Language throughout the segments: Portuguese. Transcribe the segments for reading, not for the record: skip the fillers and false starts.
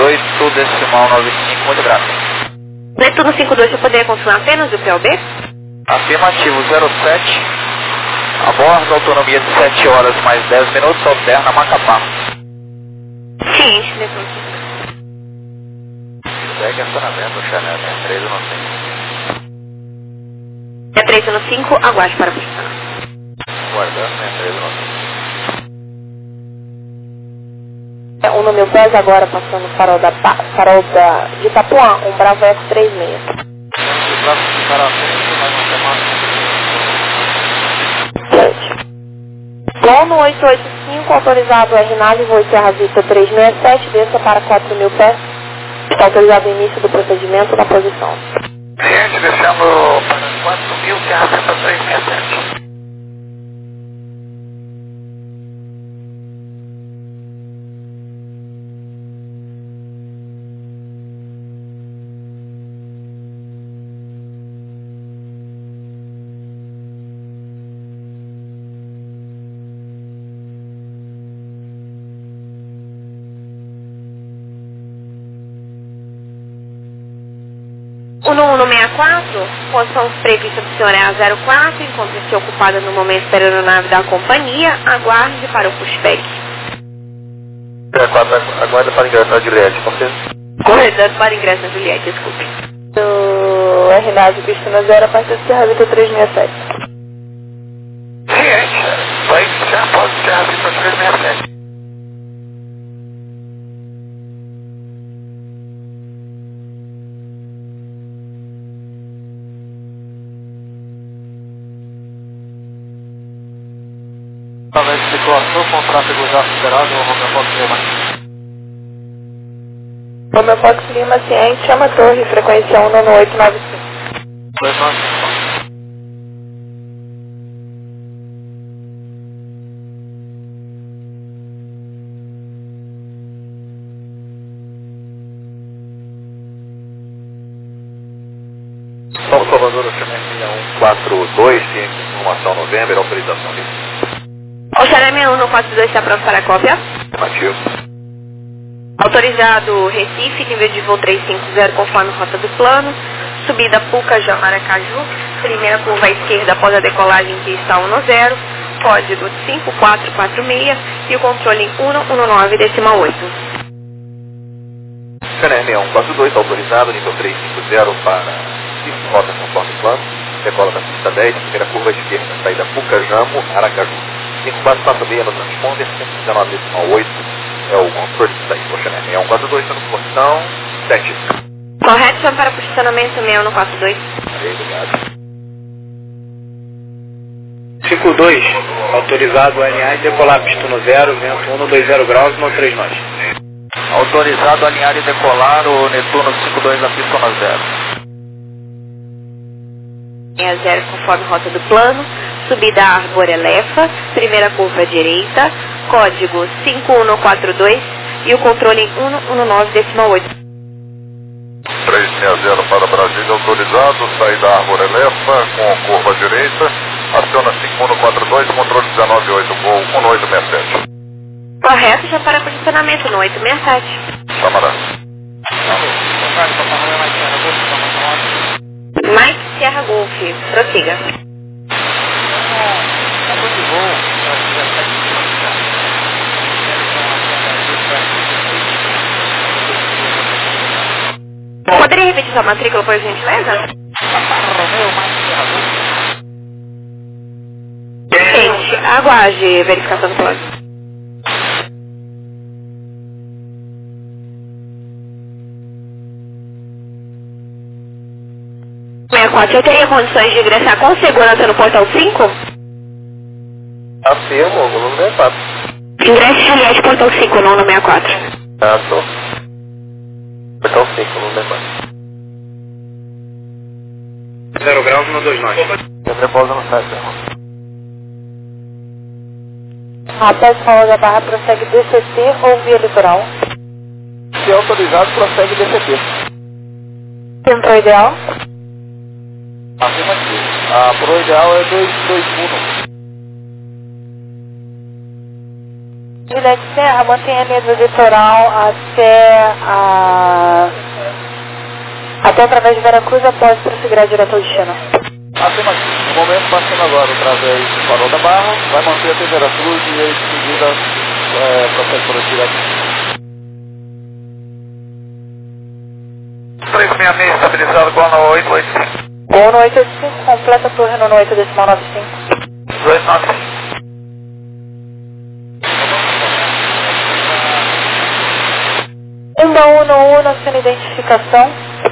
52, sul decimal 95, muito grato. Netuno 52, eu poderia confirmar apenas o PLB? Afirmativo 07, a bordo, autonomia de 7 horas mais 10 minutos, alterna Macapá. Ciente, Netuno 52. Segue acionamento, Chanel, 13 no 5. É 13 no 5, aguarde para posicionar. Guardando, 13 no 5. O número 10 agora passando o farol de Itapuã, um Bravo Eco 36. Plano 885, autorizado RNAV, voo Serra Vista 367, desça para 4.000 pés. Está autorizado o início do procedimento na posição. Gente, descendo para 4.000, Serra Vista 367. O 1164, posição prevista para o senhor é a 04, encontra-se ocupada no momento pela aeronave da companhia, aguarde para o pushback. 04, aguarda para ingresso na Juliette, com certeza. Corredor para ingresso na Juliette, desculpe. O RNAV Pistona 0 a partir de Serra Vista 367. Ciente, vai iniciar após Serra Vista 367. Através de situação, contrato já superado, o Romefox Lima. Romefox Lima, ciente, chama a torre, frequência 19895. 295. São Salvador, Oceané 142, ciência de informação novembro, autorização de Oceané 142 está pronto para a cópia. afirmativo. Autorizado Recife, nível de voo 350 conforme rota do plano. Subida Pucajá, Maracaju. Primeira curva à esquerda após a decolagem que está 10. Código 5446 e o controle 119,8. Canerne 142, autorizado, nível 350 para rota conforme plano. Decola da pista 10, primeira curva à esquerda, saída Pucajamo, Aracaju. 5446 no transponder, 119,8 é o controle que está aí, Oceané 142, está no portão 7. Correto, chama para posicionamento 6142. Obrigado. 52, autorizado alinhar e decolar pistona 0, vento 120 graus, no 3 nós. Autorizado alinhar e decolar o Netuno 52 na pistona 0. Linha 0 conforme rota do plano. Subida Arborelefa, primeira curva à direita. Código 5142 e o controle 119,8. 360 para Brasília, autorizado, saída Arborelefa com curva à direita. Aciona 5142, controle 198, voo 1867. Correto, já para posicionamento no 867. Chamará. Mike Sierra Golf, prossiga. Poderia repetir sua matrícula, por gentileza? Gente, aguarde verificação do plano. Eu teria condições de ingressar com segurança no portão 5? Afirmo, o número 64. Ingresse Juliette, portão 5, não no 64. Ah, tô. Portão 5, número 64. 0 graus, no 2 nós. Eu repouso no 7, irmão. Após Paulo da Barra, prossegue DCT ou via litoral? Se autorizado, prossegue DCT. Tempo ideal? Afirmativo. A pro ideal é 221. Juliette Serra, mantenha a linha do litoral até através de Veracruz, após prosseguir direto ao destino. Afirmativo. No momento, passando agora através do Farol da Barra, vai manter a temperatura e aí, em seguida, prossegue por direto. 366 estabilizado, Gol no 885. Gol no 885, completa torre no 8 decimal 95. 295. Unda 1 sendo identificação.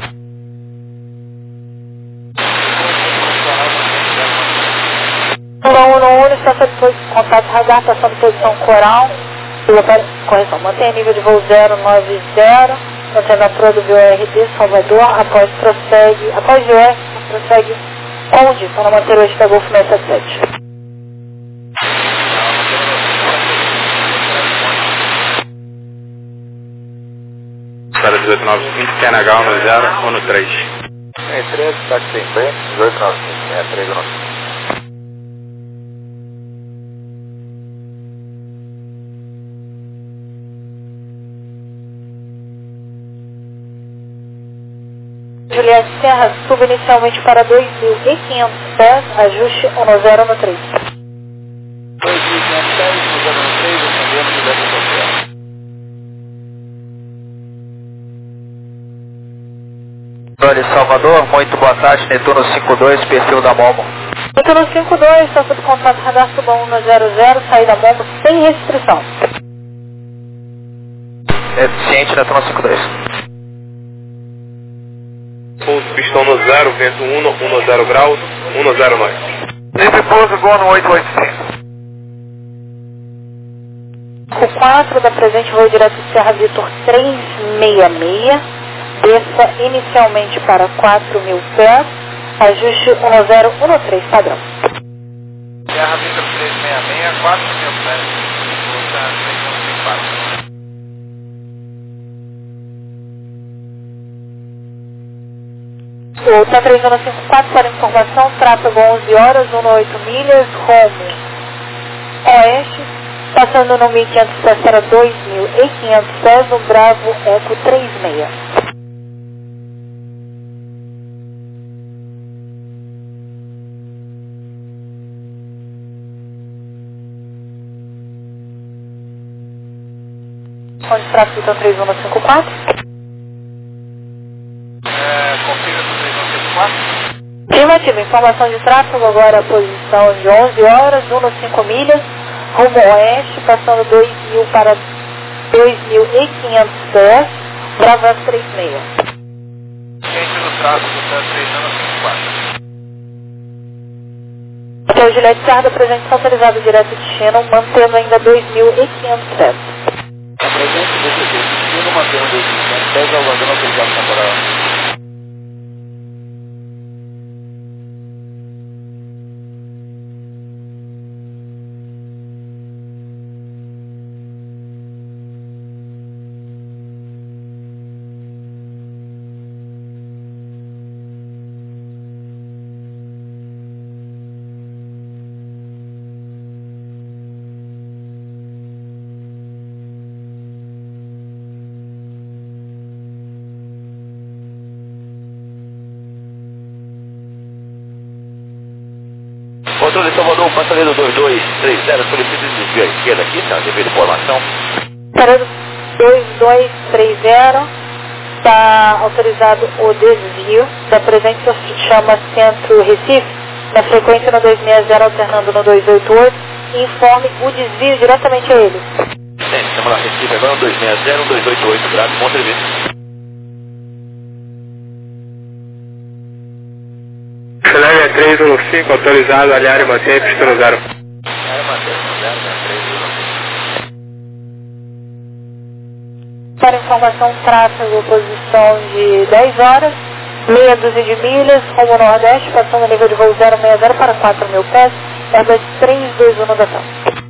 Unda 1 está sob contato radar, está sob posição coral. Correção, mantenha nível de voo 090, mantendo a proa do VORD Salvador, após VR, prossegue onde? Para manter o eixo Golfo 677. Para 1895, TNH 10 no 3. 63, táxi em frente, 1895, 6395. Juliette Serra, suba inicialmente para 2.500 pés, ajuste 10 no 3. 2.500 pés, 10 no 3, ascendendo direto ao céu. Olha, Salvador, muito boa tarde, Netuno 52, perfil da Momo. Netuno 52, está sob contato radar, suba 100, saída Momo sem restrição. Ciente, Netuno 52. Pouso pistão no 0, vento 10 graus, 109. Livre pouso, Gol no 885. O 4 da presente voo direto de Serra Vitor 366, desça inicialmente para 4.000 pés, ajuste 1013 padrão. Serra Vitor 366, 4.000 pés, volta 364. O T3154 para informação, tráfego 11 horas, 18 milhas, rumo oeste, passando no 1.500 pés para 2.500 pés, no Bravo Eco 36. Onde tráfego então 3154? Confira do 3154. Afirmativo, informação de tráfego agora a posição de 11 horas, 15 milhas, rumo oeste, passando 2.000 para 2.500 pés, Bravo Eco 36. Ciente do tráfego do 3154. Até o Juliette Serra, apresentação autorizada direto de destino, mantendo ainda 2.500 pés. A presente do destino mantendo 2.500 pés, aguardando autorização temporária. Controle Salvador, passageiro 2230, solicita desvio à esquerda aqui, tá? Devido à informação. Passageiro 2230, está autorizado o desvio da presente chama Centro Recife, na frequência no 260, alternando no 288, e informe o desvio diretamente a ele. Sim, estamos lá, Recife agora, 260, 288 graus, bom serviço. Cenário 315, autorizado, aliar e manter, pista no 0. Para informação, tráfego, posição de 10 horas, meia dúzia de milhas, rumo nordeste, passando nível de voo 060 para 4.000 pés, Airbus 321 da TAM.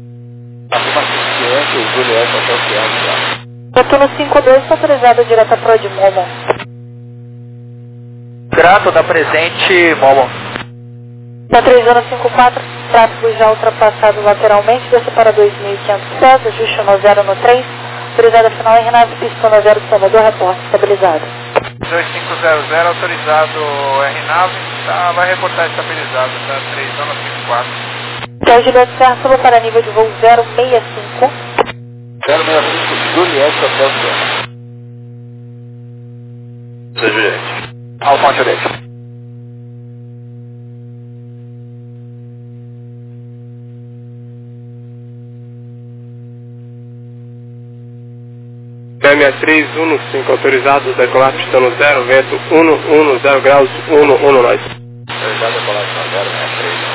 Netuno 52, autorizado direto para de Momo. Grato da presente, Momo. Na 3154, tráfego já ultrapassado lateralmente, desce para 2.500 pés, ajuste no 0 no 3, autorizada final em Renave, pista no 0 do Salvador, reporte estabilizado. 2500, autorizado RNAV, tá, vai reportar estabilizado, tá 3154. Sérgio Juliette Serra, suba para nível de voo 065. 065, Juliette Hotel Serra. Juliette. Alfa Juliette. CM3115, autorizado, decolar pista no 0, vento 110 graus, 11 nós. Autorizado, decolar pista no 0, 63.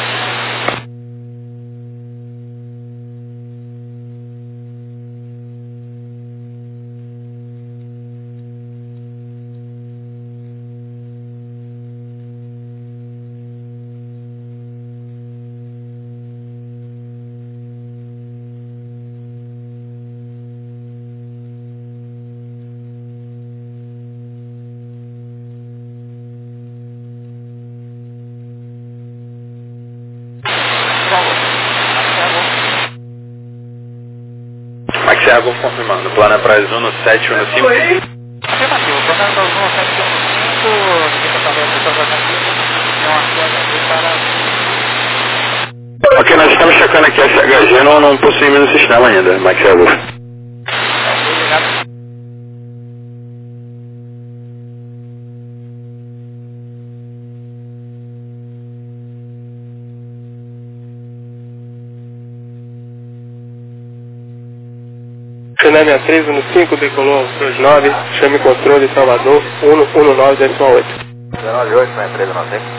Maxi Água confirmando, plano é para Zuno 715. Afirmativo, plano é para Zuno 715, fica também para... Ok, nós estamos checando aqui, a SHG não possuímos no sistema ainda, Maxi Água. Renave 3115, decolou 29, chame controle Salvador, 119,8. 198, na empresa não tem.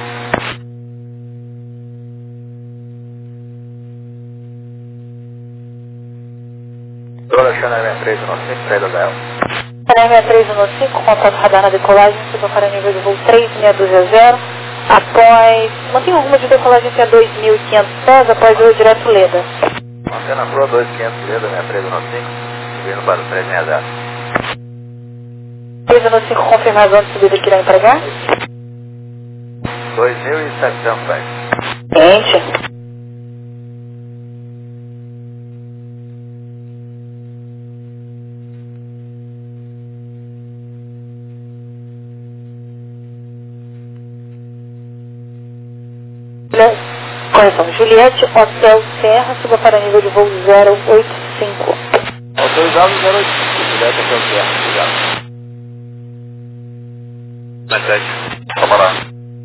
Toda Chanel 315, saída dela. Chanel 315, contato radar na decolagem, suba para nível de voo 3620. Após, mantenha o rumo de decolagem até 2.500 pés, após voo direto Leda. Mantendo a proa 2500, Leda, 315. Subindo para o 360. 315, confirmação de subida que irá empregar? 2.700 pés. Gente. Correção, Juliette Hotel Serra, suba para nível de voo 085. Autorizado 085, Juliette Hotel Serra, obrigado. Mais 7. Vamos lá.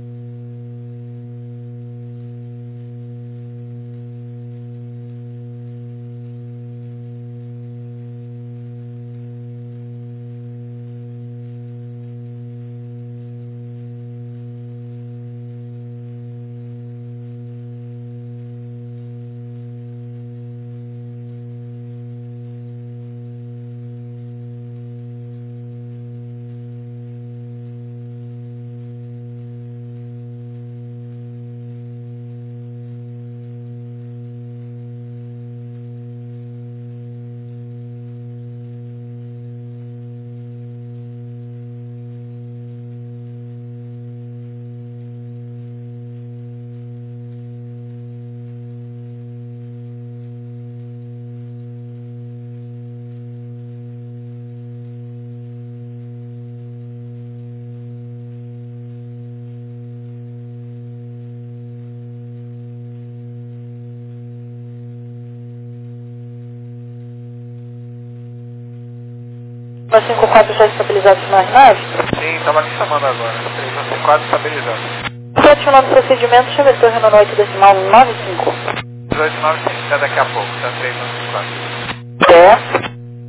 Na 54 já estabilizado nas naves? Sim, estava me chamando agora, 354 estabilizado. Continuando o procedimento, chave a torre no 8 decimal 95. 289 tem que estar daqui a pouco, tá 354. Certo.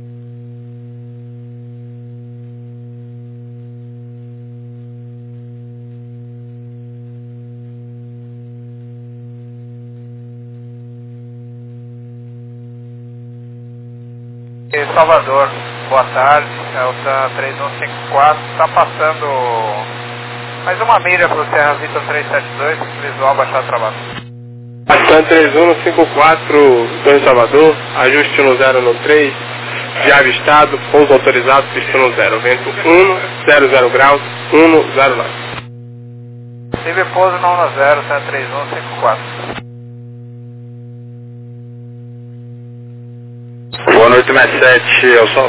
Salvador, boa tarde, é o 3154, está passando mais uma milha para o Serra Vitor 372, visual baixar trabalho. Stan 3154, Torre Salvador, ajuste no 0 no 3, já avistado, pouso autorizado, pista no 0, vento 1, 00 graus, 109. Livre pouso 910, 3154. Boa noite, 67, eu sou.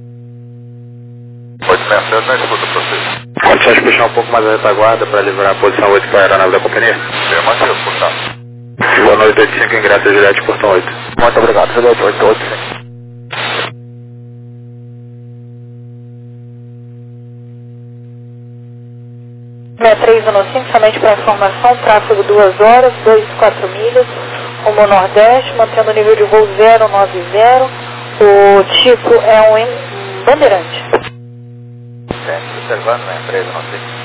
867 na escuta para vocês. Pode só puxar um pouco mais a retaguarda para livrar a posição 8 para a aeronave da companhia? Afirmativo, portanto. Boa noite, 85, ingresso Juliette, portão 8. Muito obrigado, Juliette, 88. Na 315, somente para informação, tráfego 2 horas, 2,4 milhas, rumo ao Nordeste, mantendo o nível de voo 090, o tipo é um Bandeirante. Observando, né? 315.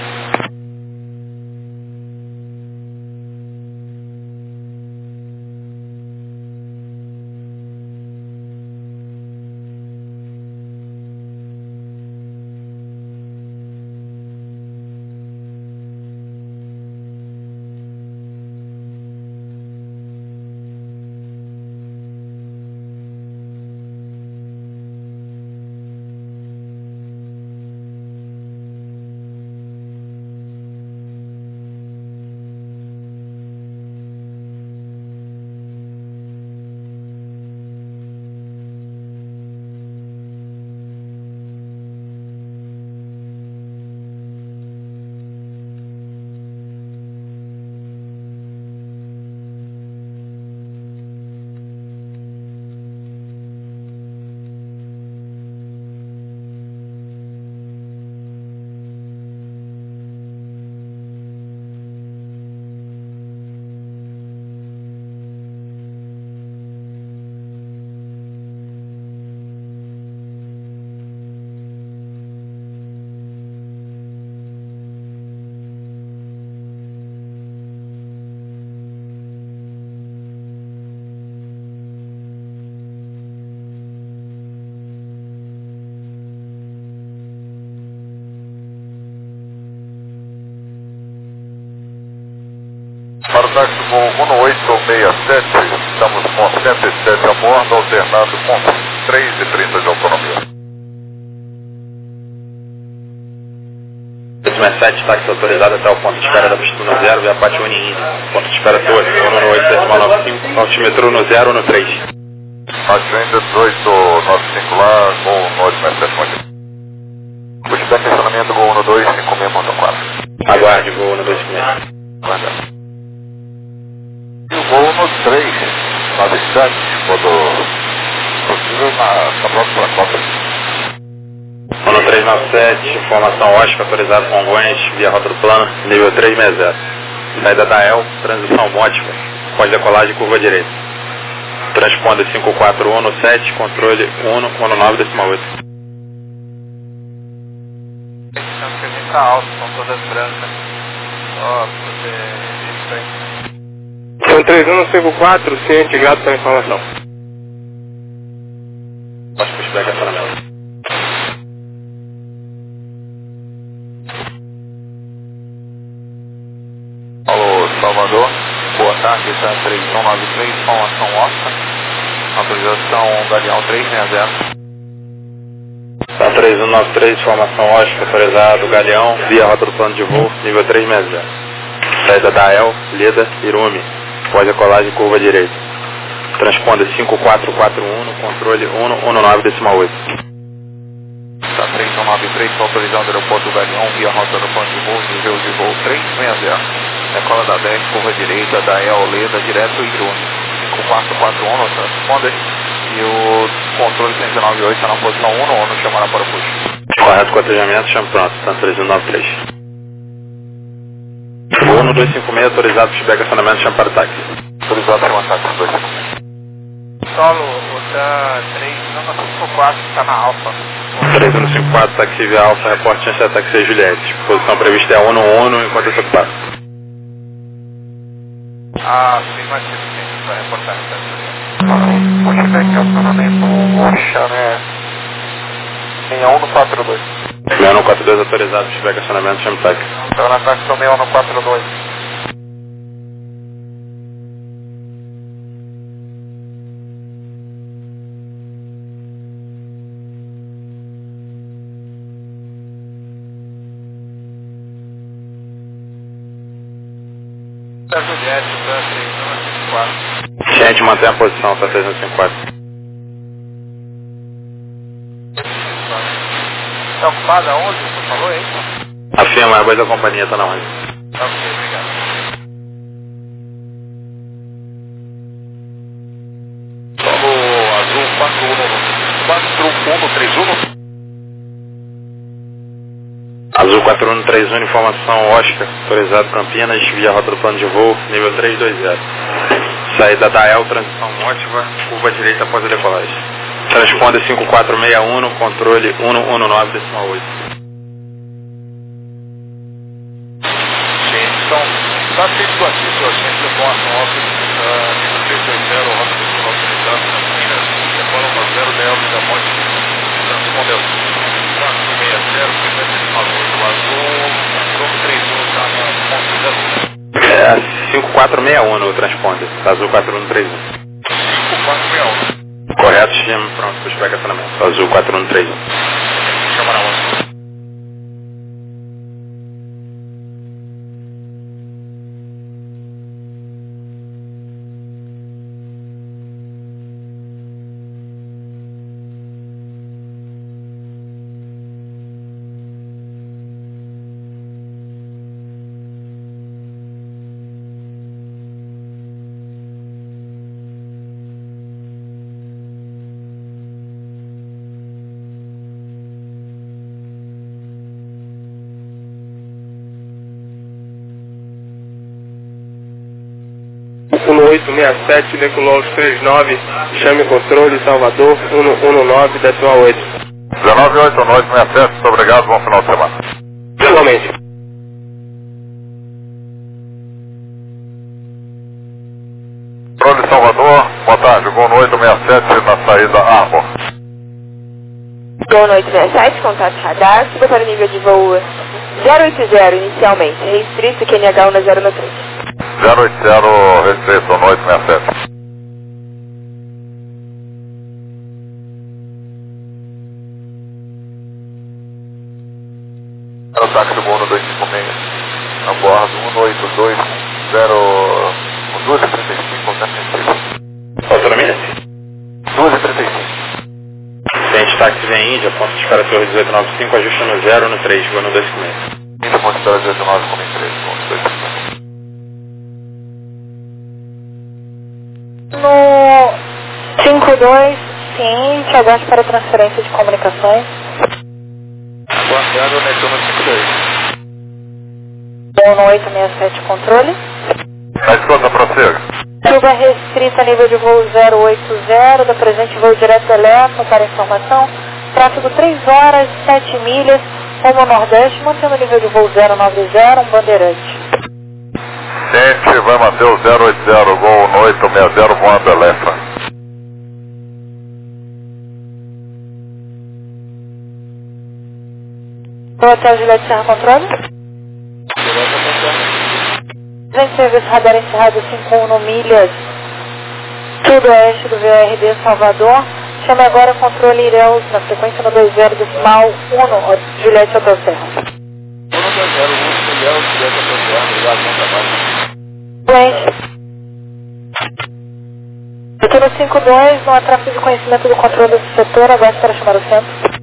Para o táxi voo 1867, estamos com 107 a bordo, alternando com 3,30 de autonomia. 87, táxi autorizado até o ponto de espera da pista no 0, via Pátio Uniinho. Ponto de espera 8, número 8795, altimetro no 0 no 3. Pátio ainda 1895 lá, voo 977. Puxback estacionamento voo 1256.4. Aguarde, voo no 256. Aguardando. E o voo no 397, quando possível na próxima cota. No 397, informação OSCA, autorizado Congonhas, via rota do plano, nível 360. Saída da EL, transição mótica, pós-decolagem curva direita. Transponder 5417, controle 119,8. Achando que a gente tá alto, são todas brancas. Ó, poder isso aí. São 3154, ciente, grato pela informação. Pode puxar estacionamento. Alô, Salvador. Boa tarde, está 3193, informação Oscar. Autorização Galeão 360. Tá 3193, informação OSCA, autorizado Galeão, via rota do plano de voo, nível 360. Saída da EL, Leda, Irume, pós-decolagem curva direita. Transponder 5441, controle 119,8. Está 3193, está autorizado o aeroporto do Galeão, via rota do plano de voo, nível de voo 360. Decola da 10, curva direita, da EL, Leda, direto Irume. 5441 no transponder. E o controle 198 está na posição 1 no ONU, chamará para o push. Correto, cotejamento, chama pronto, tá 3193. Voo no 256, autorizado pushback acionamento, chama para o táxi. Autorizado para o táxi 256. Solo, o da 3154 está na Alfa. 3154, táxi via Alfa, reporte chance táxi Juliette. Posição prevista é 1 no ONU, enquanto isso ocupa. Ah, sim, mas sim, vai reportar isso. Pushback acionamento Oxa, né? 6142. 6142, autorizado pushback acionamento, chama táxi. Então na táxi 6142. Juliette, tá 3154. Gente, mantém a posição, tá 3154. Tá ocupada onde? Você falou aí? Afirma, a voz da companhia tá na onde? Tá ok, obrigado. Solo azul 4131. Azul 4131, informação Oscar, autorizado Campinas, via rota do plano de voo, nível 320. Saída da El, transição Mótiva, curva direita após a decolagem. Transponder 5461, controle 119,8. Sim, então, está feito aqui, senhor, gente, eu posso nível 320, rota do plano autorizado, Campinas, decola 10 da El, da Monte, transponder 460, o azul 31 está na ponto 0. É 5461 no transponder, azul 4131. 5461. Correto, estima, pronto, puxar estacionamento. Azul 4131. Chama na onde? No 867, Decolog 39, chame controle, Salvador, 119, decimal 8. 19,8 noite, 67, muito obrigado, bom final de semana. Igualmente. Controle Salvador, boa tarde, Gol no 867 na saída Arbor. Gol no 867, contato radar, suba para o nível de voo 080 inicialmente, restrito QNH 1093. 080, restrito, no 867. É o táxi do Gol no 256, a bordo 182, 235, alternativa. Autonomia? 235. Cliente táxi vem Índia, ponto de espera Torre 1895, ajuste no 0 no 3, vou no 256. Índia, ponto de espera 19, como em 3, ponto 250. No 52, ciente, aguarde para transferência de comunicações. Aguardando, Netuno 52. Gol no 867, controle. Na escuta, prossiga. Suba restrita, nível de voo 080, da presente voo direto elétrico para informação. Tráfego 3 horas, 7 milhas, rumo nordeste, mantendo o nível de voo 090, um bandeirante. Gente, vai manter o 080, Gol no 860, voando Electra. Hotel Juliette Serra Controle. Presente serviço radar encerrado 51 milhas, tudo oeste do VRD Salvador. Chame agora controle Ireus na frequência no 20 decimal 1, Juliette Hotel Serra. 120, Ireus, Juliette Hotel Serra, obrigado, bom trabalho. Aqui no 52, não há tráfego de conhecimento do controle do setor, aguarde para chamar o centro.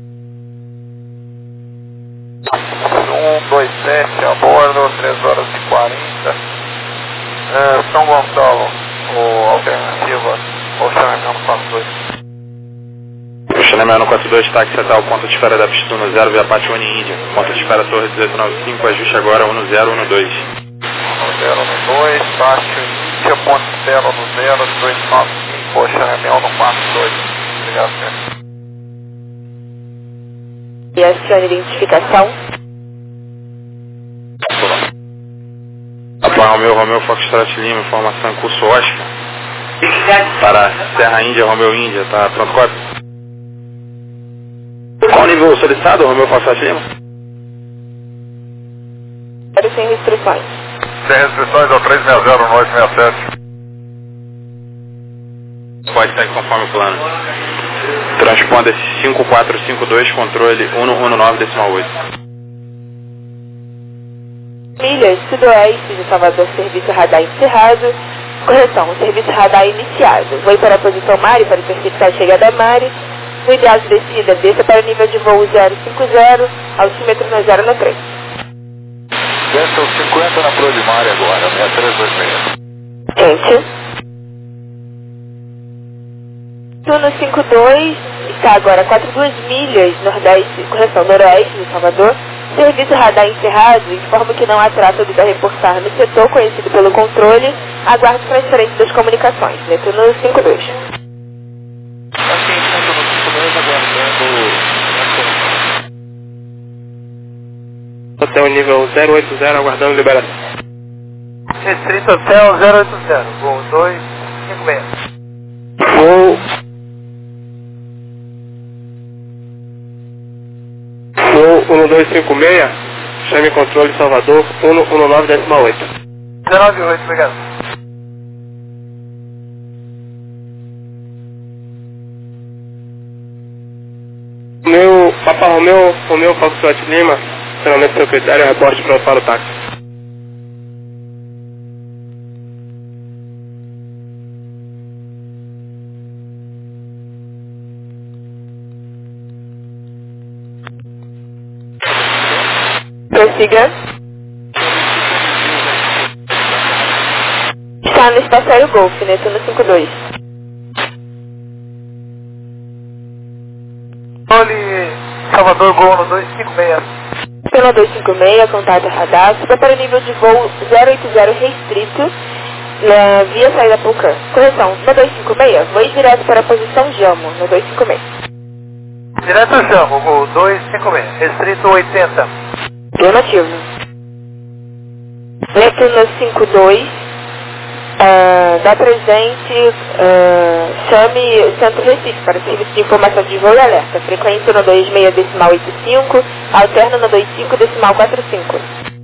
127, a bordo, 3 horas e 40. São Gonçalo, ou alternativa, ou Xanamel no 42. O Xanamel no 42, táxi até o ponto de espera da pista 10, via Pátio Índia. Ponto de espera Torre 1895, ajuste agora 1012. 1012, Pátio Índia, ponto de espera no 0295, Xanamel no 42. Obrigado, senhor. E a senhora identificação? Atual Romeu Foxtrot Lima, informação em curso Oscar. Para Serra Índia, Romeu Índia, tá pronto, cópia? Qual o nível solicitado, Romeu Foxtrot Lima? Sem restrições. Sem restrições ao 360 no 867. Pode sair conforme o plano. Transponder 5452, controle 119,8. milhas sudoeste de Salvador, serviço radar encerrado. Correção, serviço radar iniciado. Voe para a posição Mari para interceptar a chegada a Mari. No ideal de descida, desça para o nível de voo 050, altímetro no 093. Desça os 50 na Proa de Mari agora, 6326. Gente. Turno 52, está agora 42 milhas nordeste, correção, noroeste de Salvador. Serviço radar encerrado, informo que não há tráfego a reportar no setor conhecido pelo controle. Aguardo transferência das comunicações. Turno 52. Hotel nível 080, aguardando liberação. Restrito Hotel 080, voo 256. Voo 1256, chame controle Salvador 119,8. 198, obrigado. Meu Papa Romeu Foxtrot Lima, finalmente secretário, reporte para o táxi. Prossiga. Está no espaço aéreo Golf, turno 52. Olhe Salvador Gol no 256. Pelo 256, contato radar, suba para o nível de voo 080 restrito, na via saída Pucã. Correção, no 256, voe direto para a posição Jamo, no 256. Direto Jamo, Gol 256, restrito 80. Donativo. Netuno 52, dá presente, chame o Centro Recife para serviço de informação de voo e alerta. Frequência no 26,85, alterna no 25,45.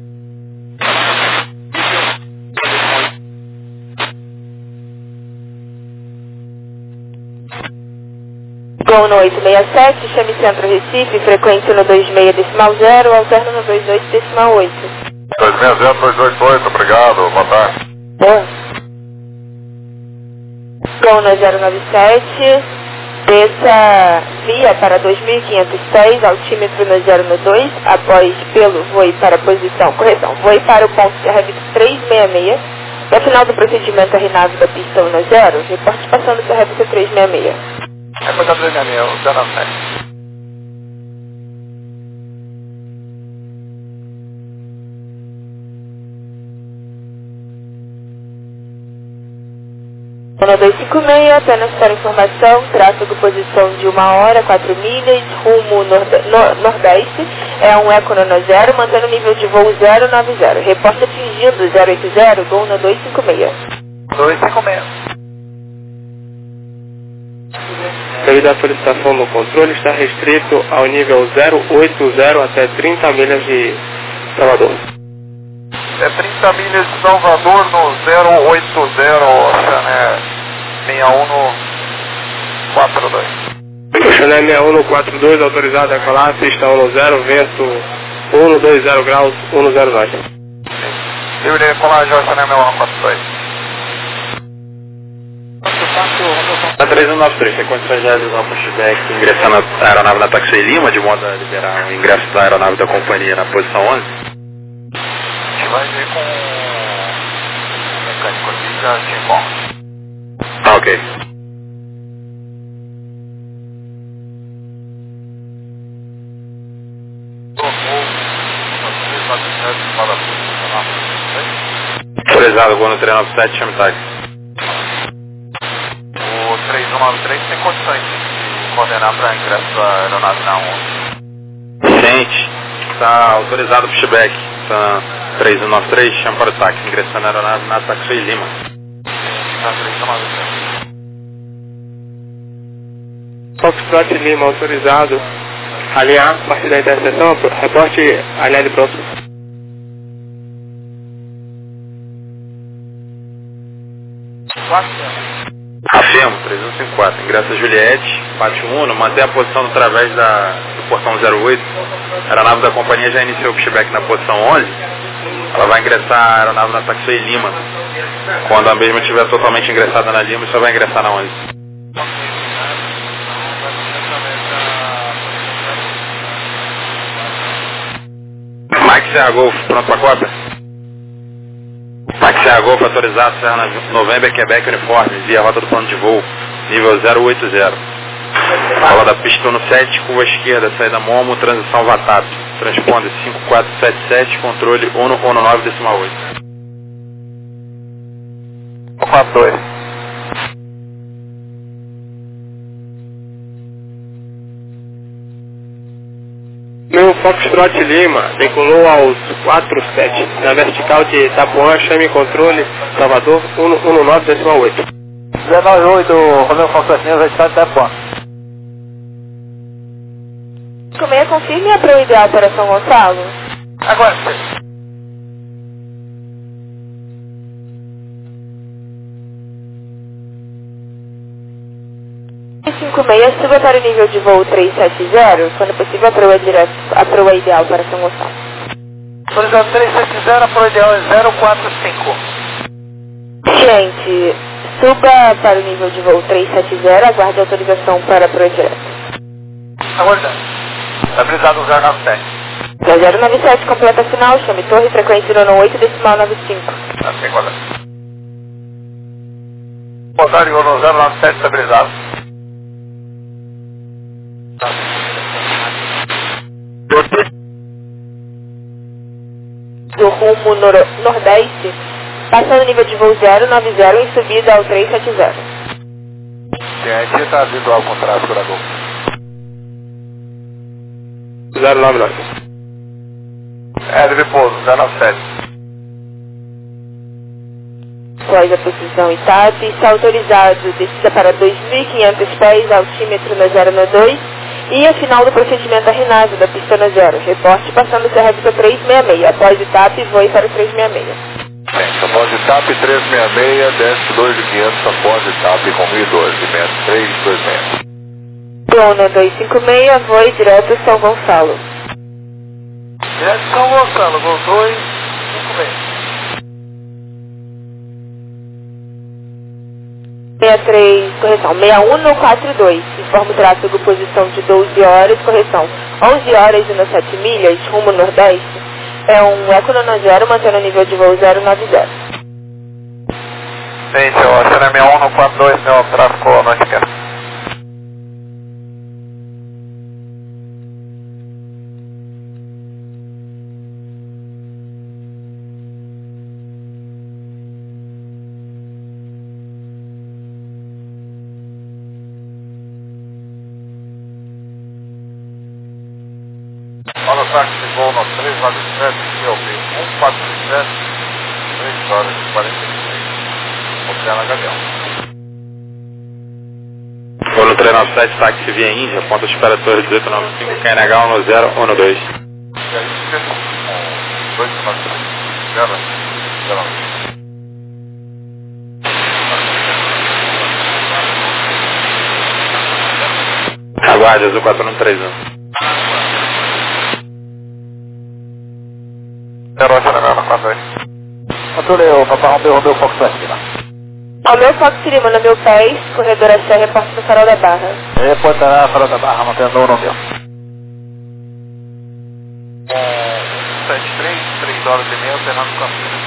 Gol no 867, chame Centro Recife, frequência no 26,0, alterna no 28,8. 260-228, obrigado, boa tarde. Boa. Gol no 097, desça via para 2.506, altímetro no 092, após pelo voe para a posição, correção, voe para o ponto de serviço 366, no final do procedimento arrinado da pista 10, reporte passando o serviço 366. É por causa da minha, o 097. Zona 256, apenas para informação, tráfego posição de 1 hora, 4 milhas, rumo nordeste, é um Eco no 0, mantendo o nível de voo 090. Reporte atingindo 080, gol no 256. 256. Devido à solicitação do controle, está restrito ao nível 080 até 30 milhas de Salvador. É 30 milhas de Salvador no 080, Chané 6142. Chané 6142, autorizado a decolar, pista 10, vento 120 graus, 109. Livre de decolagem, Chané 6142. Na 3193, sequência tragédia do pushback, ingressando a aeronave na Taxi Lima, de modo a liberar o ingresso da aeronave da companhia na posição 11. A gente vai ver com o mecânico aqui, já te informo. Tá ok. Autorizado, vou no 397, chame táxi. O 3193 tem condições de coordenar para ingresso da aeronave na 11. Gente, está autorizado o pushback. Tá 3193, chama para o táxi, ingressando a aeronave na Taxi Lima. Na 3193. Foxtrot Lima, autorizado. Alinhar, a partir da interseção, reporte alinhado próximo. Afirmo, 3154, ingresso a Juliette, bate 1, mantém a posição através do portão 08. A aeronave da companhia já iniciou o pushback na posição 11. Ela vai ingressar a aeronave na taxiway Lima. Quando a mesma estiver totalmente ingressada na Lima, só vai ingressar na 11. Mike Serra Golf, pronto para cópia? Mike Serra Golf autorizado, Serra November, Quebec, uniforme, via rota do plano de voo, nível 080. Fala da pista turno 7, curva esquerda, saída Momo, transição Vatap. Transponder 5477, controle 119,8. 42. Meu Foxtrot Lima decolou aos 47, na vertical de Itapuã, chame controle, Salvador 119,8. 198, Romeu Foxtrot Lima, vertical de Itapuã. 56, confirme a pro ideal para São Gonçalo. Agora, 56, suba para o nível de voo 370, quando possível a proa ideal para São Gonçalo. autorizado 370, a pro ideal é 045. Gente, suba para o nível de voo 370, aguarde autorização para a proa direta. Aguardando. Estabilizado 097. 0097, completa final, chame torre, frequência 98, decimal 95. Assim, guardando. Pousar no 097, estabilizado. Do rumo nordeste, passando o nível de voo 090 em subida ao 370. Gente, está visual com tráfego da Gol. 099. Deve pouso, 097. Após a posição e TAP, está autorizado descida para 2.500 pés, altímetro no 092 e a final do procedimento RNAV da pista no 0. Reporte passando o Serrevita 366. Após o TAP, voe para o 366. Gente, após o TAP 366, desce 2.500 após o TAP com 1.012 metros, 326. Dona 256, voe direto a São Gonçalo. Direto São Gonçalo, voo 256. 63, correção, 6142, informa o tráfego, posição de 12 horas, correção, 11 horas e 17 milhas, rumo nordeste, é um Econono 0, mantendo o nível de voo 090. Gente, ó, cena 6142, meu tráfego à noite esquerda. Olha o táxi de voo no 397, CLB 147, 3 horas e 46. Oceana Galeão. Voo no 397, táxi via Índia, ponta de espera torre 1895, KNH 1012. E aí, fica com 293, 0, Aguarde, azul 4131. Controle o Papai Romeu Fox Lima. Ao meu Fox Lima, no meu pés, corredor a Serra, reporte no Farol da Barra. Reportará Farol da Barra, mantendo o meu. 73, 3 horas e meia, Fernando Campos.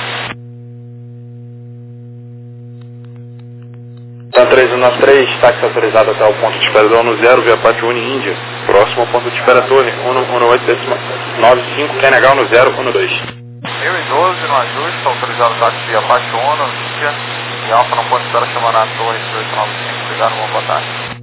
Então 3193, táxi autorizado até o ponto de espera do 10, via Pátio Uni Índia. Próximo ao ponto de espera torre, 118,95, KNH 1012. 1012 no ajuste, autorizado o táxi via Pátio Uno, Índia, e Alfa não pode estar chamando a torre 1895, obrigado, boa tarde.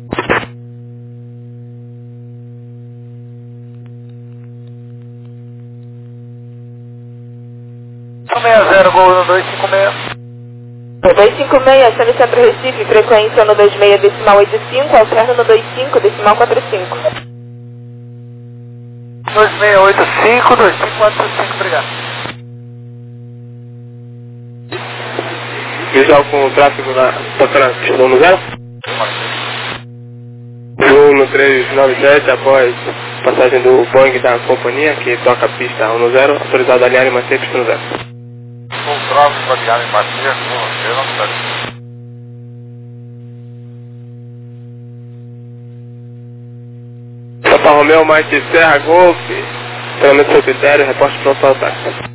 60, Gol 256. 256, chame Centro Recife, frequência no 26, decimal 85, alterno no 25, decimal 45. 2685, 2545, obrigado. Visual com o tráfego na pistão no 0. Voo no 397 após passagem do Boeing da companhia que toca a pista 10, autorizado a alinhar e manter pista no 0. próximo a Diário em Matia, com você, não está. Papa Romeu, Mike Serra, Golf, treinamento seu critério, reporte pronto ao ataque.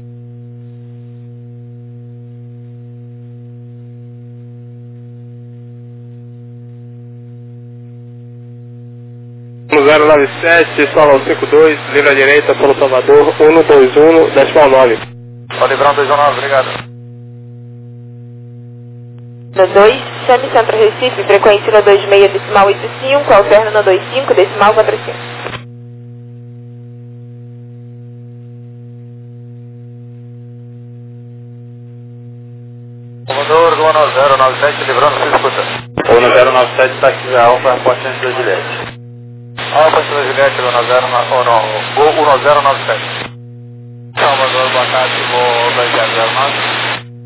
No 097, Solo 52, livre à direita, Solo Salvador, 121, decimal 9. Pode livrar 219, obrigado. 2, chame Centro Recife, frequência no 26, decimal 85, alterna no 25, decimal 45. Comodoro, Lua 097, livrando, se escuta. Ou no 097, táxi Alfa, reporte antes da Gillette. Alfa, da Gillette, Lua 1097. Salvador, boa tarde, voo 2009.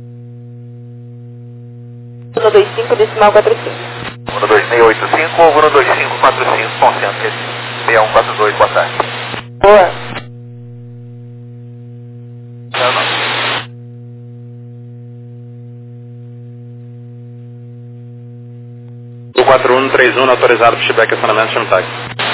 No 25, decimal 45. No 2685 ou no 2545, concentra Recife. 6142, boa tarde. Boa. O 4131, autorizado para feedback, acionamento, chama táxi.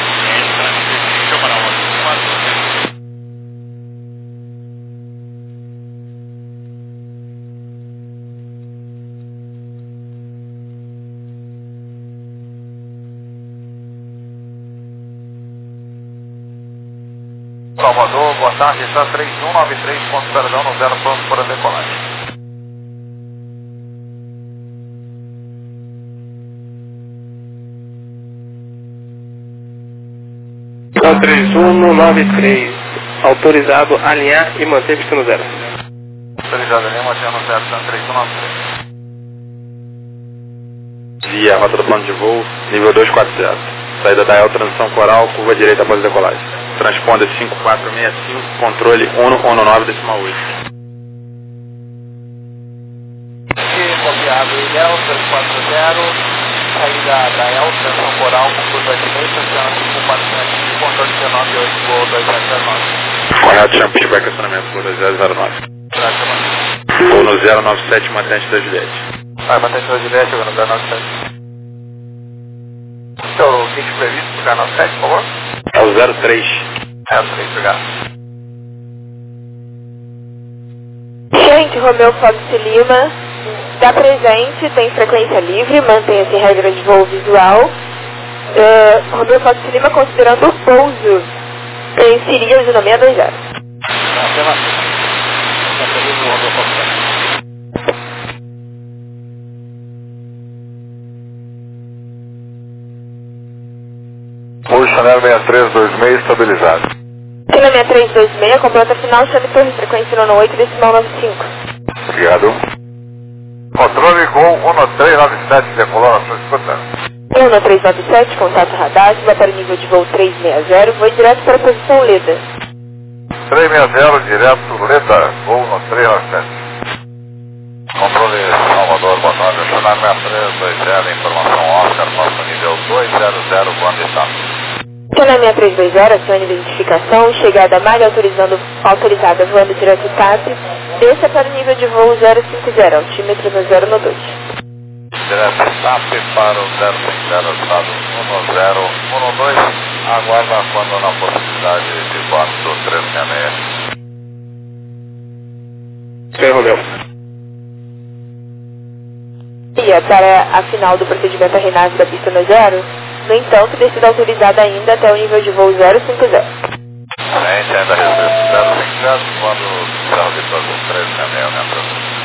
Salvador, boa tarde, está 3193, ponto perdão, no 0 pronto para decolagem. Então 3193, autorizado alinhar e manter pista no 0. Autorizado ali, mantenha no 0, 3193. Via rota do plano de voo, nível 240. Saída da El, transição coral, curva direita após decolagem. Transponder 5465, controle 119, decimal 8. Copiado Ilhéu, 340, saída da El, transição coral, curva direita, oceano 5465, controle 198, voo 2009. Correto, chama feedback, acionamento, voo 2009. Ou no 097, matente da Juliette. Vai, matente da Juliette, agora no 097. Então, o kit previsto para o canal 7, por favor? É o 03. É o 3, obrigado. Gente, Romeu Fábio Lima, está presente, tem frequência livre, mantenha-se em regra de voo visual. Romeu Fábio Lima, considerando o pouso em Sirius no 620. Até lá. Está feliz no Romeu Fábio. O Chanel 6326 estabilizado. China 6326, completa final, chame torre, frequência no 8, decimal 95. Obrigado. Controle Gol 1397, decolou na sua escuta. 1397, contato radar, vai para o nível de voo 360, vou direto para a posição Leda. 360, direto, Leda, voo no 397. Controle Salvador, boa tarde. Chanel 6320, informação Oscar, nosso nível 200, boa distância. China 6320, acione identificação, chegada malha autorizada voando direto TAP, desça para o nível de voo 050, altímetro no 012. Direto TAP para o 050, estado 1012, aguarda quando na possibilidade de quarto 366. Senhor Romeu. E para a final do procedimento RNAV da pista no 0, no entanto, descida autorizada ainda até o nível de voo 050. Frente ainda respeito 050, quando será o vitor do 366, entrando.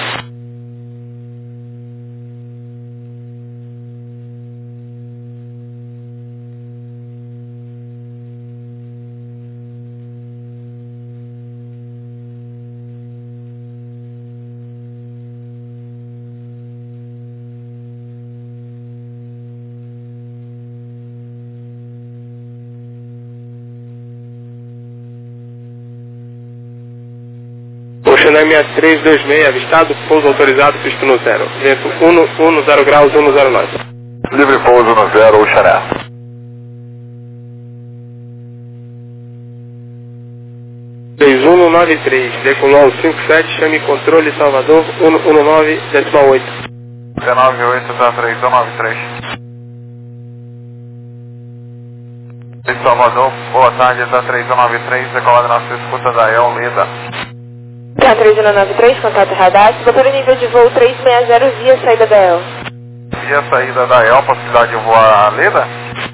Chanel 6326, avistado, pouso autorizado, pista no 0. Vento 110 graus, 109. Livre pouso no 0, o Chanel. 3193. 3093, decolou 57, chame controle Salvador 119,8. 198 da 3093. Salvador, boa tarde, da 3093, decolada na sua escuta da El Leda. Da 3093, contato radar, bater nível de voo 360 via saída da El. Via saída da El, possibilidade de voar a Leda?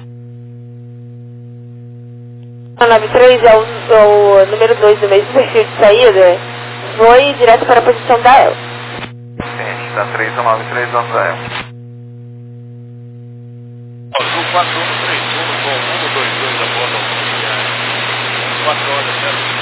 93 é o número 2 do mesmo perfil de saída, voe direto para a posição da El. Sim, da 3093, vamos da El. Azul 4131 com 122 da borda auxiliar. 4 horas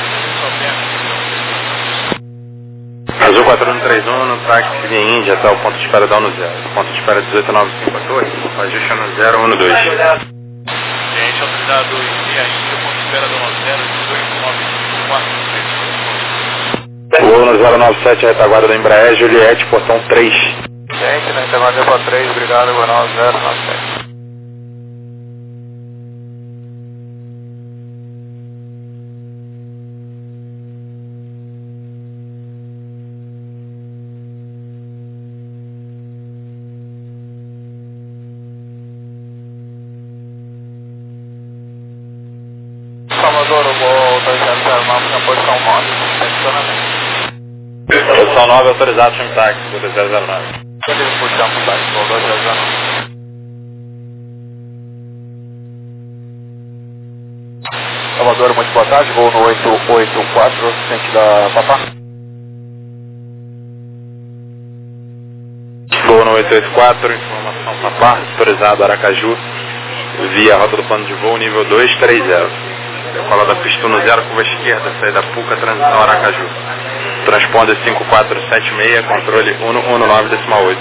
0, Azul 4131 no táxi de Índia até o ponto de espera da 10. Ponto de espera 18958, ajuste no 012. Gente, autorizado via Índia, ponto de espera da 10, 18954. Voo no 097, retaguarda da Embraer, Juliette, portão 3. Gente, na intervalo para 3, obrigado, Guanal 097. Salvador, o voo 2009 na posição 9, estacionamento. Posição 9, autorizado, chame táxi, voo 2009. Podemos puxar para o táxi, voo 2009. Salvador, muito boa tarde, voo no 884, sentido da Papá. Voo no 884, informação Papá, autorizado Aracaju, via rota do plano de voo, nível 230. Decola da pista 10, curva esquerda, saída Puca, transição Aracaju. Transponder 5476, controle 119,8.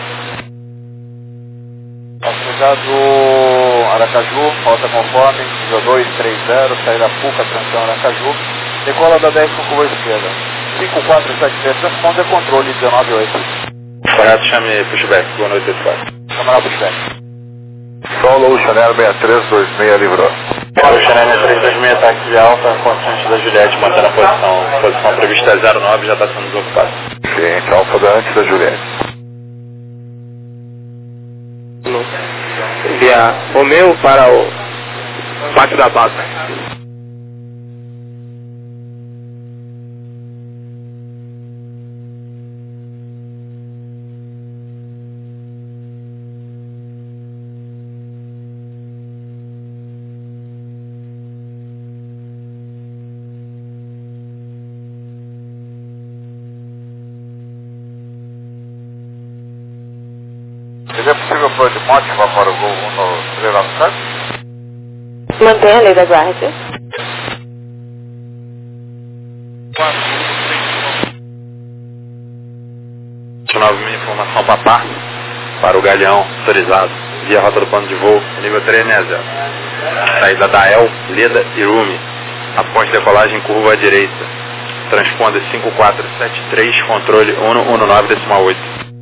Autorizado Aracaju, rota conforme, nível 230, saída Puca, transição Aracaju. Decola da 10 com curva esquerda. 5476, transponder, controle 198. Correto, chame pushback, boa noite, 84. Camarada pushback. Solo Chanel 6326 livrou. O Chanel 6326, táxi de alta, constante da Juliette, mantendo a posição prevista 09, já está sendo desocupado. Gente, alfa da antes da Juliette. Via Romeu para o Pátio da Pata. Seria possível pôr de motivar para o voo no 397? Mantenha a lei da guarda. 9.000, informação Papá, para o Galeão, autorizado, via rota do plano de voo, nível 360. Saída da El, Leda e Rumi, após decolagem curva à direita. Transponder 5473, controle 119,8.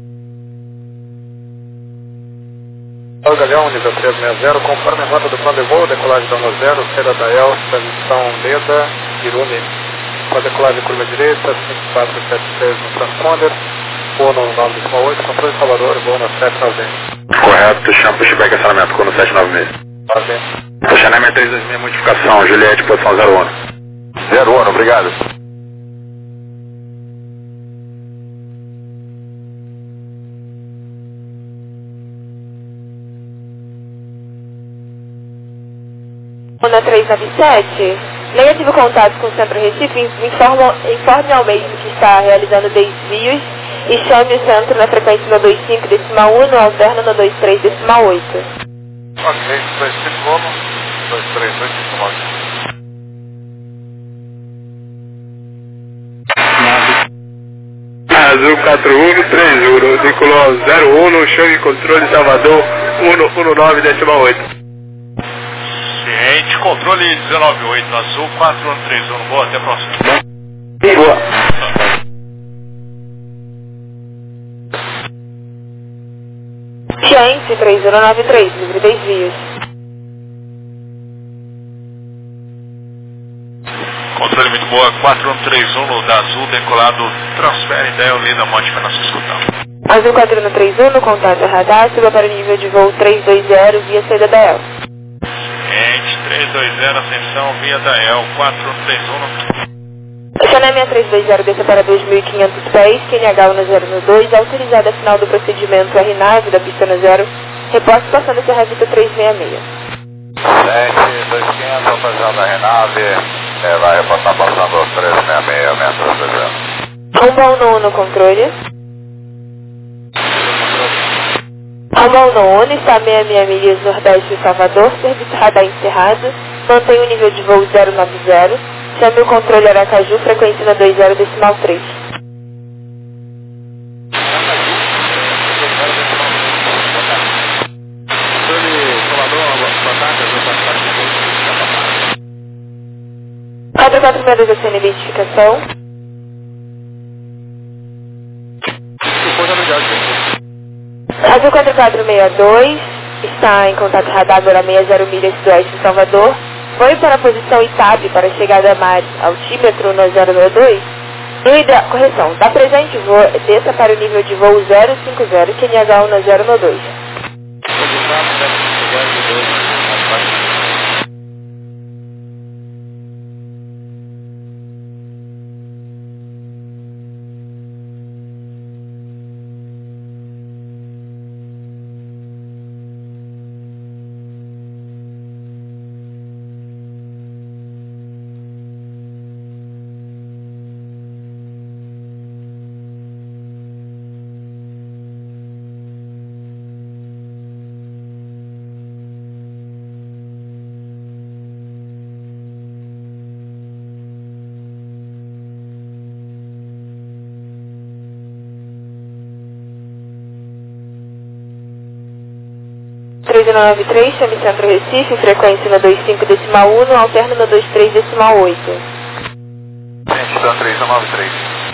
O Galeão, nível 360, conforme a rota do plano de voo, decolagem da 10, saída da El, transição Leda e Rumi. Com a decolagem curva à direita, 5473 no transponder. Voo no 9,8, controle de Salvador, voo no 790. Correto, chama pushback acionamento, com no 796. Prazer. Chanel 326, modificação, Juliette, posição 01. 01, obrigado. Onda 397, negativo contato com o Centro Recife, informe ao mesmo que está realizando desvios e chame o centro na frequência no 25,1 no alterno no 23,8. Ok, 25 como? 238, Azul 4131, decolou 01 no chame controle Salvador 119,8. Ciente, controle 198, Azul 4131, boa, até a próxima. Boa. Ciente 3093, livre desvios. Controle muito boa, 4131 no da Azul, decolado, transfere da Lida Monte para nós escutar. Azul 4131 no contato radar, suba para o nível de voo 320 via saída da El. Ente 320, ascensão via da El, 4131. Chanel 6320 desça para 2.500 pés, QNH no 012, autorizada a final do procedimento RNAV da pista no 0, reporte passando essa Revita 366. 725, autorizada a RNAV, vai reportar passando 366, metros 200. Rumo ao nono controle. Rumo ao nono, está 66 milhas nordeste de Salvador, serviço radar encerrado, mantém o nível de voo 090, chame o controle Aracaju, frequência na 20,3. Quadro 462 sem identificação. Azul 4462 está em contato radar agora 60 milhas sudoeste de Salvador. Foi para a posição ITAB para a chegada a mar altímetro no 002. Correção, da presente voo, desça para o nível de voo 050, QNH no 012. chame Centro Recife, frequência na 25,1, alterno na 23,8. Gente, da 393.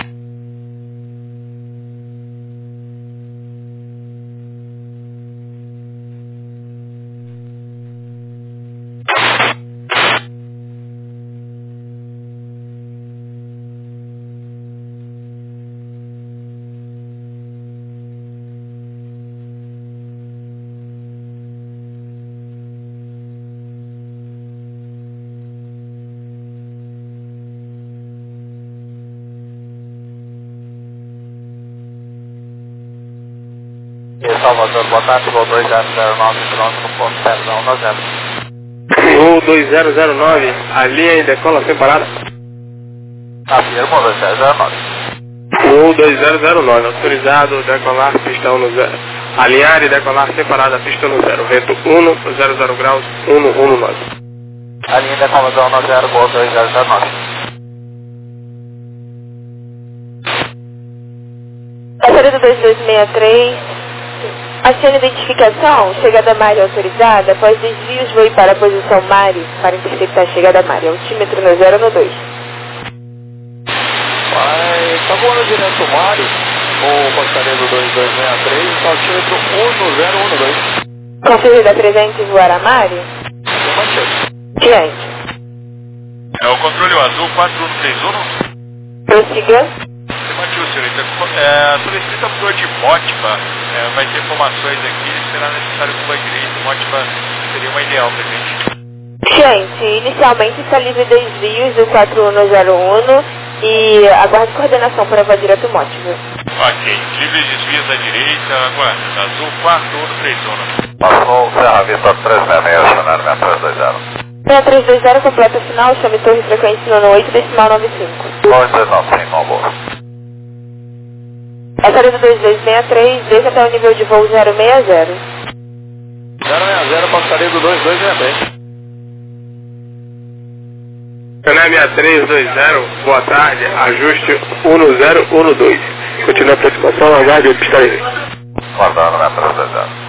Salvador, boa tarde, voo 2009, pronto no ponto Perdão, nós vemos. Voo 2009, a linha e decola sem parada. Afirmo, 2009. Voo 2009, autorizado, decolar, pista 10. Alinhar e decolar sem parada, pista 10. Vento 1, 00 graus, 119. A linha decola 10, voo 2009. Passageiro 2263. Acione identificação, chegada a Mari autorizada, após desvios voe para a posição Mari, para interceptar a chegada a Mari, altímetro no 012. Tá voando direto Mari, o passageiro 2263, altímetro 1012. Conferida presente voar a Mari? Diante. É o controle azul 4131. Prossiga. Afirmativo, senhorita. Solicita por de Motiba. Vai ter informações aqui, será necessário curva direita. Motiba seria uma ideal pra gente. Gente, inicialmente está livre desvios do 4101 e aguarde coordenação para voar direto Motiba. Ok, livre desvios à direita, aguarda. Azul 4131. Passou Serra Vista 366, Chanel 6320. 6320, completa final, chame torre frequência no 8,95. 295, almoço. Passageiro 2263, desça até o nível de voo 060. 060, passageiro 2263. Canal 6320, boa tarde, ajuste 1012. Continua a aproximação, aguarde, pista livre. Guardando 6320.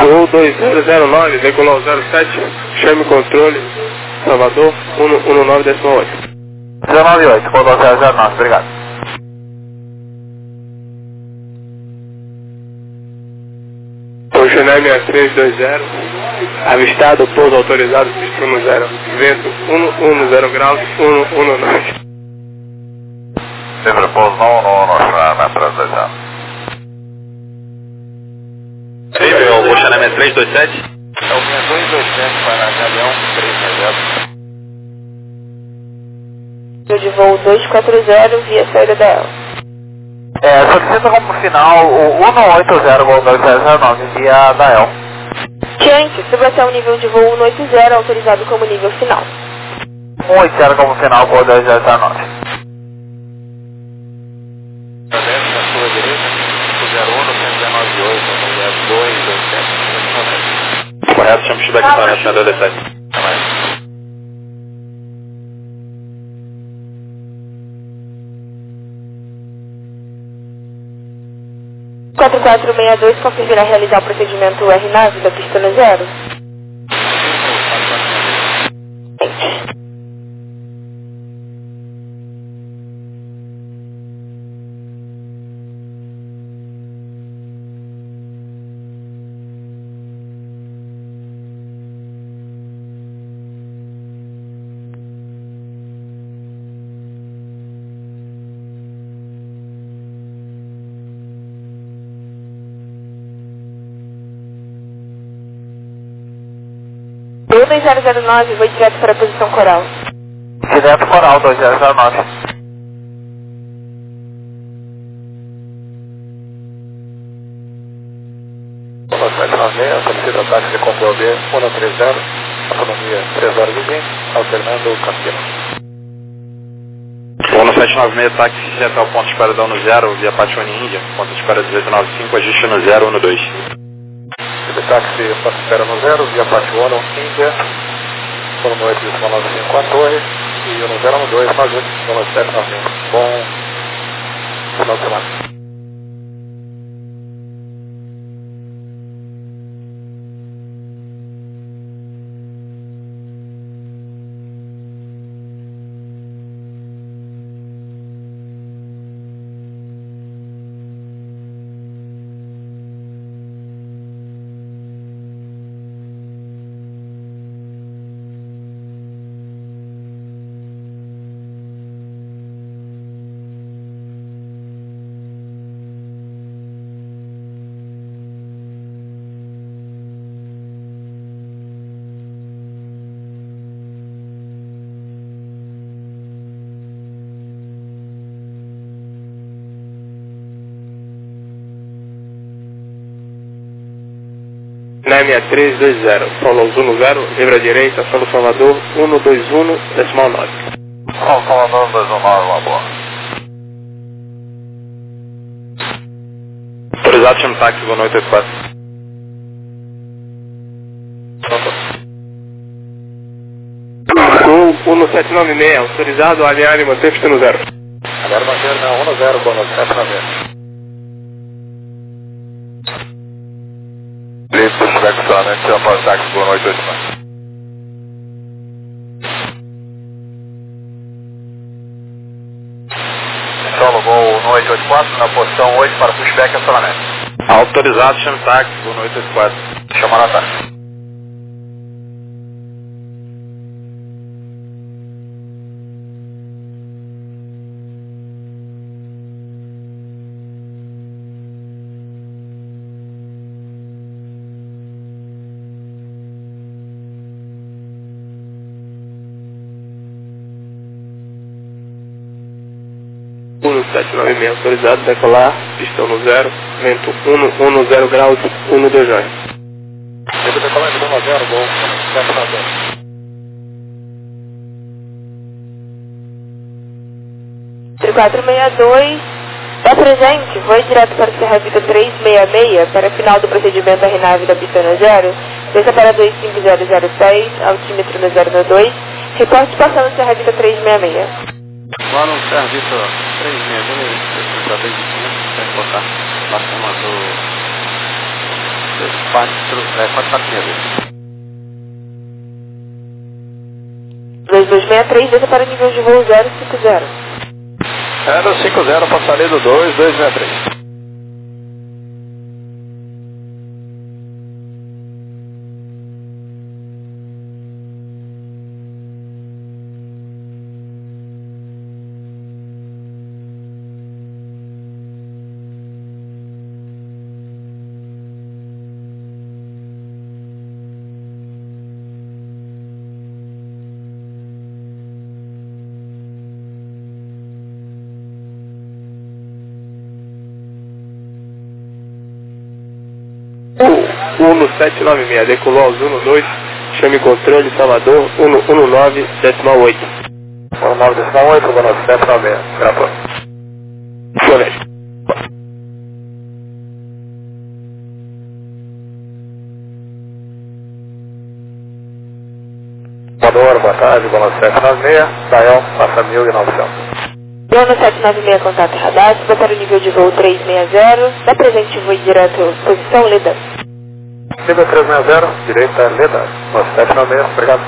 Voo 2009, decolou 07, chame controle, Salvador, 119,8. 198, Condor 009, obrigado. Oceanar 6320, avistado, pouso autorizado, pista 10, vento 110 graus, 119. Sempre pouso não na transição. Sim, meu Oceanar 6327. É o 6227 para Galeão 390. De voo 240 via saída da EL. Solicita como final o 180 Gol 2009 via da EL. Gente, suba até o nível de voo 180, autorizado como nível final. 180 como final Gol 2019. Desce na sua direita, 01, 119,8, 2, 800. Correto, chama o feedback para a 17. O 4462 confirma realizar o procedimento RNAV da pista 0. Voo 2009, vou direto para a posição coral. Direto Coral 2019. Condor 796, solicita táxi de Condor B 130, autonomia 3 horas e 20, alternando Campinas. Voo no 796, táxi até o ponto de espera da 10, via Patione Índia, ponto de espera 1895, ajuste no 012. Táxi ponto de espera no 0, via Patione Índia, por noite de 95 a torre, e no 012, mais 8, 791. Bom final de semana. Na 6320, follow 10, livre à direita, solo Salvador, 121,9. Salvador 219, uma boa. Autorizado, chama o táxi, boa noite, 84. Voo 1796, autorizado, alinhar e manter pista no 0. Agora manter na 10, boa noite, 790. Pushback após táxi, boa noite, 89. Solo Gol no 884, na posição 8 para pushback e acionamento. Autorizado, chama o táxi, boa noite, 84. Chamar a táxi. Uno 796, autorizado, decolar, pistão no 0, vento 110 graus, 12 joia. Deve decolar de 1 a 0, Gol 790. Entre 462, está presente, voe direto para o Serra Vida 366, para final do procedimento RNAV da pista 0, desça para 25006, altímetro no 092, reporte passando Serra Vida 366. Lá no Serra Vitor 362, precisa desde 500, tem que botar na cima do 4462. 2263, desça para o nível de voo 050. 050, passaria do 2263. Uno 796, decolou aos 12, chame controle, Salvador, 119, decimal 8. 19, decimal 8, Uno 796, gravou. Excelente. Salvador, boa tarde, Uno 796, Dael, passa 1900. Uno 796, contato radar, suba para o nível de voo 360, dá presente voo direto, posição Leda. Nível 360, direita, Leda, Uno 796, obrigado.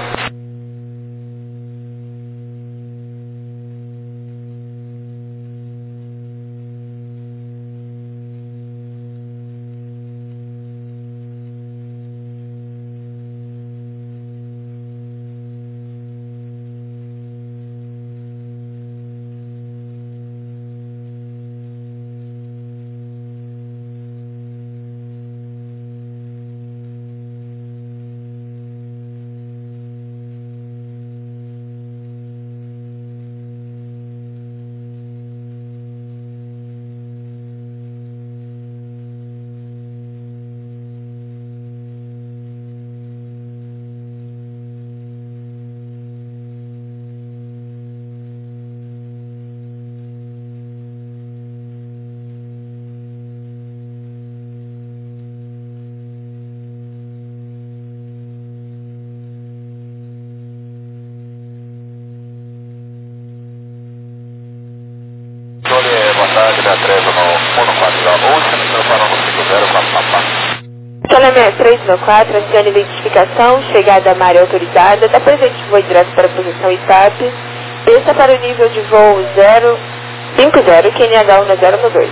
Boa tarde, da 3 no 14 da Ocean, estou falando 50 com a Papá. Solé 394, acione identificação, chegada à área autorizada, dá presente voo direto para a posição ITAP, desça para o nível de voo 050, QNH 1012.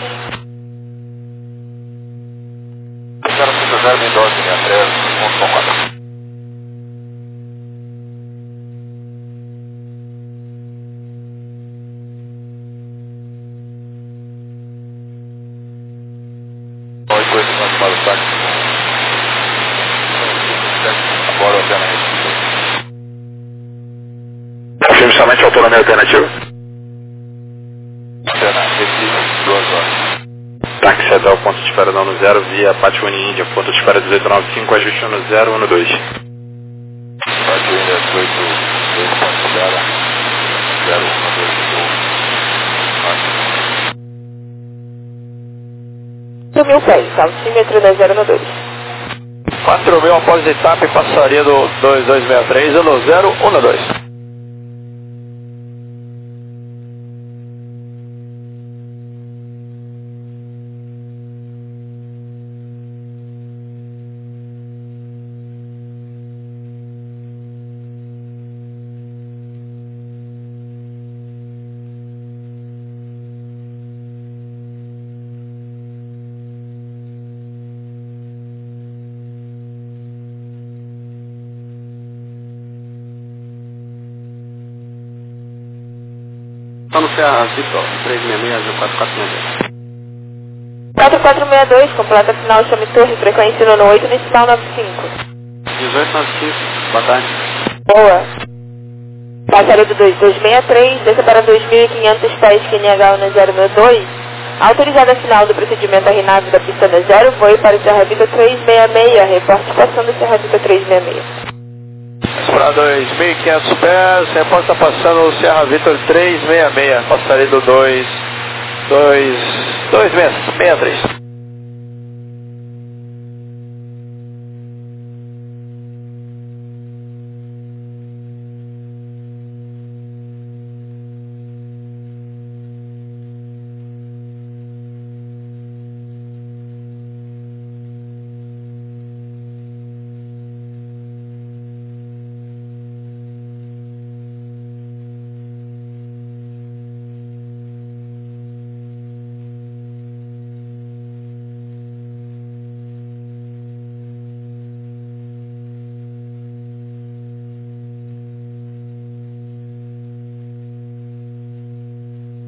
050, 1012, linha 3, 1.4. Confirme somente autonomia alternativa. Táxi até o ponto de espera no 0 via Patiuni Índia, ponto de espera 1895, ajuste no 012. Patiuni 18.0, 012. 4.000 pés, altímetro da 012. 4.000 após etapa passaria do 2263 no 012. Está no Serra Vitor, 366 4462, com placa final chame torre, frequência no 8, no sinal 95. 1895, boa tarde. Boa. Passaria do 2263, desça para 2.500 pés, QNH 1002. Autorizada a final do procedimento RNAV da pista 0, voe para o Serra Vitor 366, reporte passando Serra Vitor 366. Para 2.500 pés, reporta passando o Serra Vitor 366, passaria do 263.